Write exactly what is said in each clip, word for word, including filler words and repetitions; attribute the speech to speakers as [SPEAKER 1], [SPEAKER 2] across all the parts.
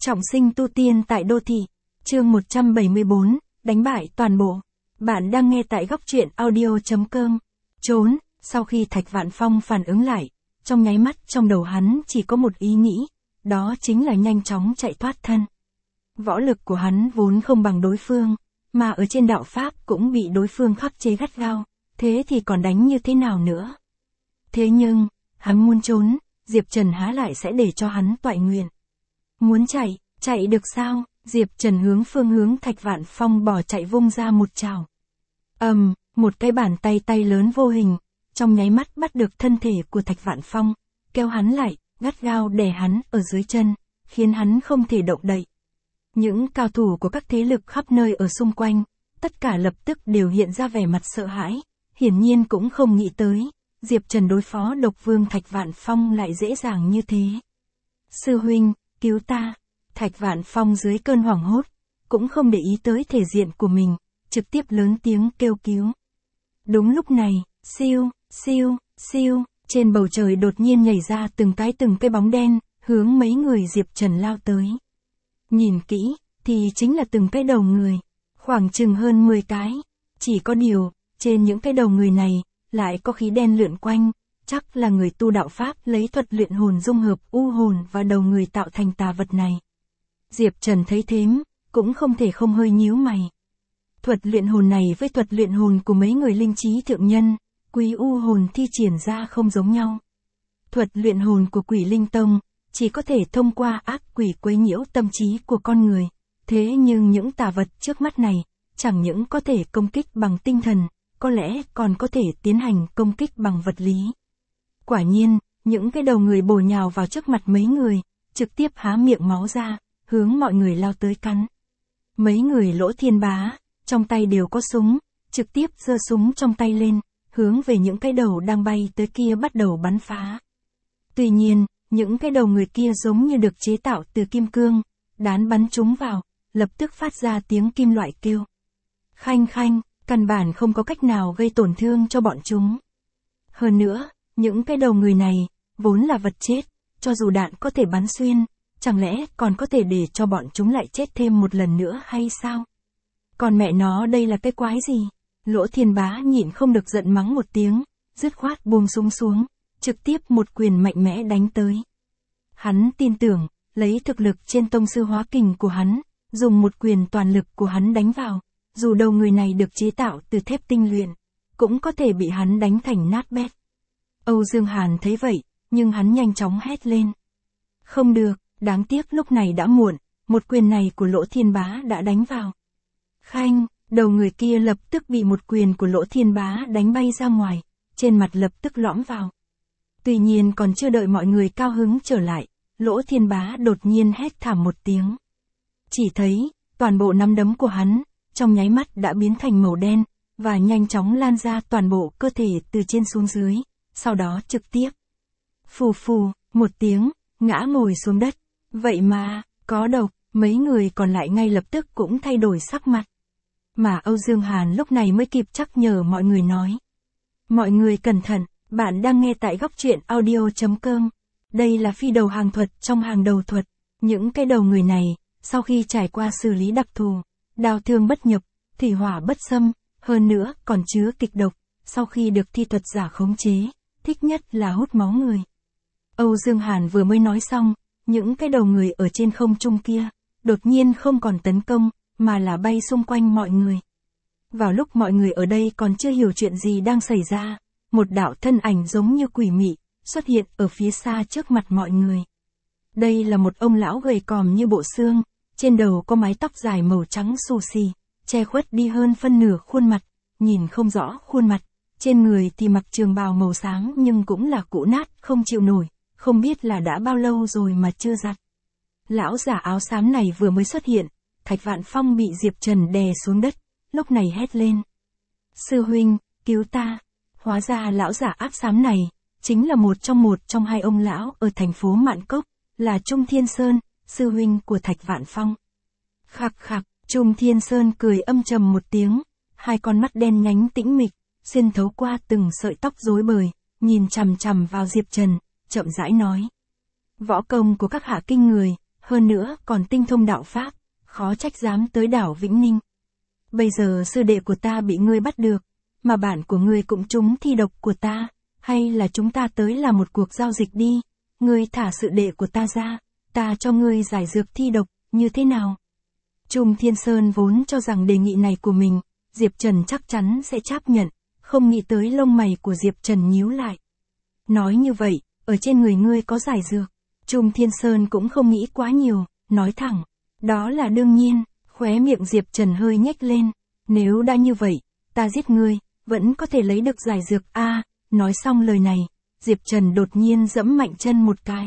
[SPEAKER 1] Trọng sinh tu tiên tại đô thị. Chương một trăm bảy mươi bốn, đánh bại toàn bộ. Bạn đang nghe tại góc truyện audio chấm com. Trốn, sau khi Thạch Vạn Phong phản ứng lại, trong nháy mắt trong đầu hắn chỉ có một ý nghĩ, đó chính là nhanh chóng chạy thoát thân. Võ lực của hắn vốn không bằng đối phương, mà ở trên đạo Pháp cũng bị đối phương khắc chế gắt gao, thế thì còn đánh như thế nào nữa? Thế nhưng, hắn muốn trốn, Diệp Trần há lại sẽ để cho hắn toại nguyện. Muốn chạy, chạy được sao? Diệp Trần hướng phương hướng Thạch Vạn Phong bỏ chạy vung ra một trảo. ầm, um, một cái bàn tay tay lớn vô hình, trong nháy mắt bắt được thân thể của Thạch Vạn Phong, kéo hắn lại, gắt gao đè hắn ở dưới chân, khiến hắn không thể động đậy. Những cao thủ của các thế lực khắp nơi ở xung quanh, tất cả lập tức đều hiện ra vẻ mặt sợ hãi, hiển nhiên cũng không nghĩ tới, Diệp Trần đối phó độc vương Thạch Vạn Phong lại dễ dàng như thế. Sư huynh, cứu ta! Thạch Vạn Phong dưới cơn hoảng hốt, cũng không để ý tới thể diện của mình, trực tiếp lớn tiếng kêu cứu. Đúng lúc này, siêu, siêu, siêu, trên bầu trời đột nhiên nhảy ra từng cái từng cái bóng đen, hướng mấy người Diệp Trần lao tới. Nhìn kỹ, thì chính là từng cái đầu người, khoảng chừng hơn mười cái. Chỉ có điều, trên những cái đầu người này, lại có khí đen lượn quanh, chắc là người tu đạo Pháp lấy thuật luyện hồn dung hợp u hồn và đầu người tạo thành tà vật này. Diệp Trần thấy thế, cũng không thể không hơi nhíu mày. Thuật luyện hồn này với thuật luyện hồn của mấy người linh trí thượng nhân, quý u hồn thi triển ra không giống nhau. Thuật luyện hồn của Quỷ Linh Tông, chỉ có thể thông qua ác quỷ quấy nhiễu tâm trí của con người. Thế nhưng những tà vật trước mắt này, chẳng những có thể công kích bằng tinh thần, có lẽ còn có thể tiến hành công kích bằng vật lý. Quả nhiên, những cái đầu người bổ nhào vào trước mặt mấy người, trực tiếp há miệng máu ra, hướng mọi người lao tới cắn. Mấy người Lỗ Thiên Bá, trong tay đều có súng, trực tiếp giơ súng trong tay lên, hướng về những cái đầu đang bay tới kia bắt đầu bắn phá. Tuy nhiên, những cái đầu người kia giống như được chế tạo từ kim cương, đán bắn chúng vào, lập tức phát ra tiếng kim loại kêu. Khanh khanh, căn bản không có cách nào gây tổn thương cho bọn chúng. Hơn nữa, những cái đầu người này, vốn là vật chết, cho dù đạn có thể bắn xuyên, chẳng lẽ còn có thể để cho bọn chúng lại chết thêm một lần nữa hay sao? Còn mẹ nó đây là cái quái gì? Lỗ Thiên Bá nhịn không được giận mắng một tiếng, dứt khoát buông súng xuống, trực tiếp một quyền mạnh mẽ đánh tới. Hắn tin tưởng, lấy thực lực trên tông sư hóa kình của hắn, dùng một quyền toàn lực của hắn đánh vào, dù đầu người này được chế tạo từ thép tinh luyện, cũng có thể bị hắn đánh thành nát bét. Âu Dương Hàn thấy vậy, nhưng hắn nhanh chóng hét lên. Không được, đáng tiếc lúc này đã muộn, một quyền này của Lỗ Thiên Bá đã đánh vào. Khanh, đầu người kia lập tức bị một quyền của Lỗ Thiên Bá đánh bay ra ngoài, trên mặt lập tức lõm vào. Tuy nhiên còn chưa đợi mọi người cao hứng trở lại, Lỗ Thiên Bá đột nhiên hét thảm một tiếng. Chỉ thấy, toàn bộ nắm đấm của hắn, trong nháy mắt đã biến thành màu đen, và nhanh chóng lan ra toàn bộ cơ thể từ trên xuống dưới, sau đó trực tiếp. Phù phù, một tiếng, ngã ngồi xuống đất. Vậy mà, có độc, mấy người còn lại ngay lập tức cũng thay đổi sắc mặt. Mà Âu Dương Hàn lúc này mới kịp nhắc nhở mọi người nói. Mọi người cẩn thận, bạn đang nghe tại góc truyện audio chấm com. Đây là phi đầu hàng thuật trong hàng đầu thuật. Những cái đầu người này, sau khi trải qua xử lý đặc thù, đao thương bất nhập, thủy hỏa bất xâm, hơn nữa còn chứa kịch độc, sau khi được thi thuật giả khống chế, thích nhất là hút máu người. Âu Dương Hàn vừa mới nói xong, những cái đầu người ở trên không trung kia, đột nhiên không còn tấn công, mà là bay xung quanh mọi người. Vào lúc mọi người ở đây còn chưa hiểu chuyện gì đang xảy ra, một đạo thân ảnh giống như quỷ mị, xuất hiện ở phía xa trước mặt mọi người. Đây là một ông lão gầy còm như bộ xương, trên đầu có mái tóc dài màu trắng xù xì, che khuất đi hơn phân nửa khuôn mặt, nhìn không rõ khuôn mặt, trên người thì mặc trường bào màu sáng nhưng cũng là cũ nát, không chịu nổi, không biết là đã bao lâu rồi mà chưa giặt. Lão giả áo xám này vừa mới xuất hiện, Thạch Vạn Phong bị Diệp Trần đè xuống đất, lúc này hét lên. Sư huynh, cứu ta! Hóa ra lão giả áp xám này, chính là một trong một trong hai ông lão ở thành phố Mạn Cốc, là Trung Thiên Sơn, sư huynh của Thạch Vạn Phong. Khạc khạc, Trung Thiên Sơn cười âm trầm một tiếng, hai con mắt đen nhánh tĩnh mịch, xuyên thấu qua từng sợi tóc rối bời, nhìn chằm chằm vào Diệp Trần, chậm rãi nói. Võ công của các hạ kinh người, hơn nữa còn tinh thông đạo pháp, khó trách dám tới đảo Vĩnh Ninh. Bây giờ sư đệ của ta bị ngươi bắt được, mà bạn của ngươi cũng trúng thi độc của ta, hay là chúng ta tới làm một cuộc giao dịch đi, ngươi thả sư đệ của ta ra, ta cho ngươi giải dược thi độc, như thế nào? Trung Thiên Sơn vốn cho rằng đề nghị này của mình, Diệp Trần chắc chắn sẽ chấp nhận, không nghĩ tới lông mày của Diệp Trần nhíu lại. Nói như vậy, ở trên người ngươi có giải dược. Trung Thiên Sơn cũng không nghĩ quá nhiều, nói thẳng. Đó là đương nhiên, khóe miệng Diệp Trần hơi nhếch lên. Nếu đã như vậy, ta giết ngươi, vẫn có thể lấy được giải dược a. Nói xong lời này, Diệp Trần đột nhiên giẫm mạnh chân một cái.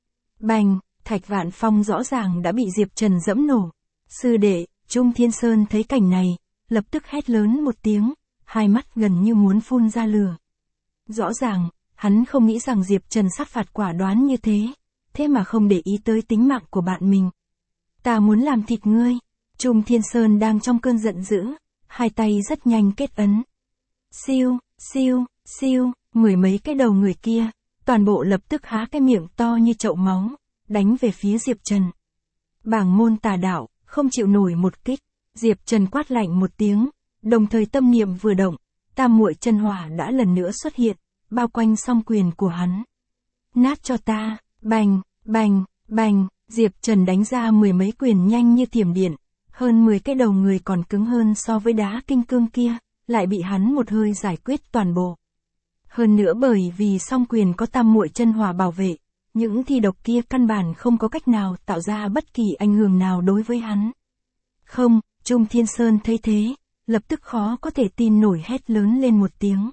[SPEAKER 1] Bành, Thạch Vạn Phong rõ ràng đã bị Diệp Trần giẫm nổ. Sư đệ, Trung Thiên Sơn thấy cảnh này, lập tức hét lớn một tiếng, hai mắt gần như muốn phun ra lửa. Rõ ràng, hắn không nghĩ rằng Diệp Trần sát phạt quả đoán như thế, thế mà không để ý tới tính mạng của bạn mình. Ta muốn làm thịt ngươi. Trung Thiên Sơn đang trong cơn giận dữ, hai tay rất nhanh kết ấn. Siêu, siêu, siêu, mười mấy cái đầu người kia, toàn bộ lập tức há cái miệng to như chậu máu, đánh về phía Diệp Trần. Bảng môn tà đạo, không chịu nổi một kích, Diệp Trần quát lạnh một tiếng, đồng thời tâm niệm vừa động, tam muội chân hỏa đã lần nữa xuất hiện, bao quanh song quyền của hắn. Nát cho ta, bành, bành, bành, Diệp Trần đánh ra mười mấy quyền nhanh như thiểm điện, hơn mười cái đầu người còn cứng hơn so với đá kinh cương kia, lại bị hắn một hơi giải quyết toàn bộ. Hơn nữa bởi vì song quyền có tam muội chân hỏa bảo vệ, những thi độc kia căn bản không có cách nào tạo ra bất kỳ ảnh hưởng nào đối với hắn. Không, Trung Thiên Sơn thấy thế, lập tức khó có thể tin nổi hét lớn lên một tiếng.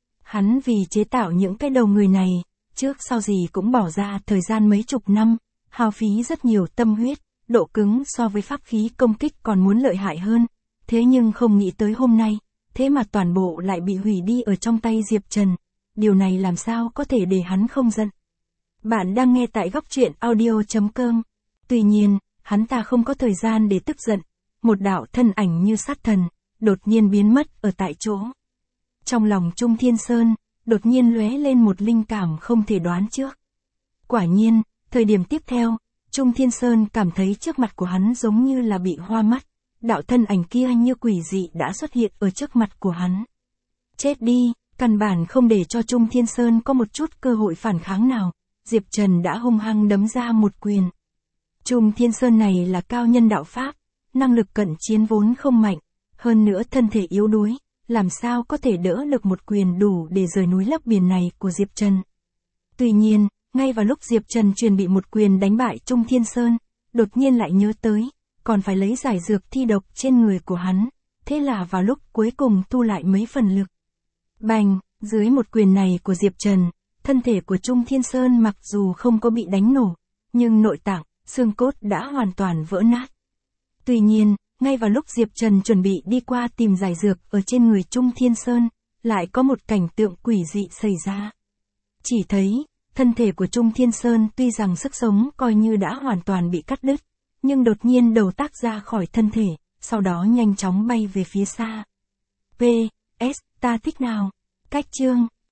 [SPEAKER 1] Hắn vì chế tạo những cái đầu người này, trước sau gì cũng bỏ ra thời gian mấy chục năm, hao phí rất nhiều tâm huyết, độ cứng so với pháp khí công kích còn muốn lợi hại hơn, thế nhưng không nghĩ tới hôm nay, thế mà toàn bộ lại bị hủy đi ở trong tay Diệp Trần, điều này làm sao có thể để hắn không giận. Bạn đang nghe tại góc truyện audio chấm com. Tuy nhiên, hắn ta không có thời gian để tức giận, một đạo thân ảnh như sát thần, đột nhiên biến mất ở tại chỗ. Trong lòng Trung Thiên Sơn, đột nhiên lóe lên một linh cảm không thể đoán trước. Quả nhiên, thời điểm tiếp theo, Trung Thiên Sơn cảm thấy trước mặt của hắn giống như là bị hoa mắt, đạo thân ảnh kia như quỷ dị đã xuất hiện ở trước mặt của hắn. Chết đi, căn bản không để cho Trung Thiên Sơn có một chút cơ hội phản kháng nào, Diệp Trần đã hung hăng đấm ra một quyền. Trung Thiên Sơn này là cao nhân đạo pháp, năng lực cận chiến vốn không mạnh, hơn nữa thân thể yếu đuối, làm sao có thể đỡ được một quyền đủ để rời núi lấp biển này của Diệp Trần. Tuy nhiên, ngay vào lúc Diệp Trần chuẩn bị một quyền đánh bại Trung Thiên Sơn, đột nhiên lại nhớ tới, còn phải lấy giải dược thi độc trên người của hắn, thế là vào lúc cuối cùng thu lại mấy phần lực. Bành, dưới một quyền này của Diệp Trần, thân thể của Trung Thiên Sơn mặc dù không có bị đánh nổ, nhưng nội tạng, xương cốt đã hoàn toàn vỡ nát. Tuy nhiên, ngay vào lúc Diệp Trần chuẩn bị đi qua tìm giải dược ở trên người Trung Thiên Sơn, lại có một cảnh tượng quỷ dị xảy ra. Chỉ thấy, thân thể của Trung Thiên Sơn tuy rằng sức sống coi như đã hoàn toàn bị cắt đứt, nhưng đột nhiên đầu tác ra khỏi thân thể, sau đó nhanh chóng bay về phía xa. pê ét, ta thích nào? Cách chương